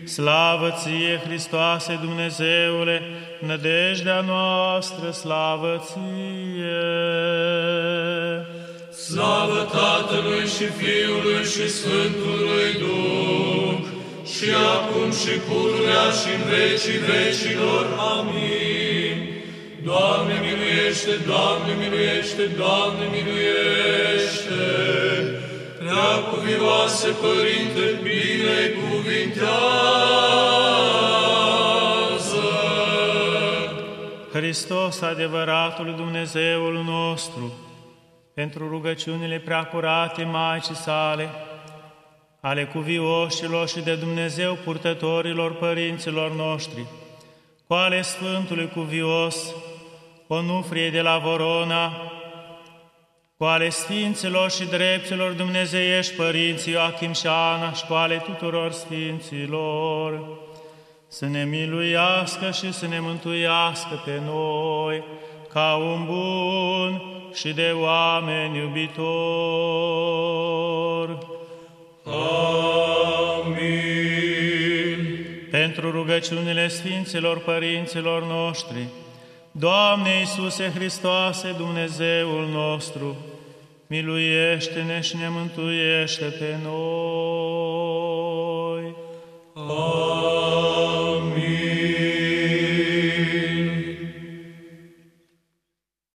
Slavă ție, Hristoase Dumnezeule, nădejdea noastră, slavă ție! Slavă Tatălui și Fiului și Sfântului Duh, și acum și pururea și în vecii vecilor. Amin. Doamne miluiește, Doamne miluiește, Doamne miluiește! Preacuvioase Părinte, binecuvintează! Hristos, adevăratul Dumnezeul nostru, pentru rugăciunile preacurate Maicii sale, ale cuvioșilor și de Dumnezeu purtătorilor părinților noștri, cu ale Sfântului Cuvios, Onufrie de la Vorona, cu ale Sfinților și Drepților dumnezeiești părinții Ioachim și Ana și cu ale tuturor Sfinților, să ne miluiască și să ne mântuiască pe noi, ca un bun și de oameni iubitor. Amin. Pentru rugăciunile Sfinților Părinților noștri, Doamne Iisuse Hristoase, Dumnezeul nostru, miluiește-ne și ne mântuiește pe noi.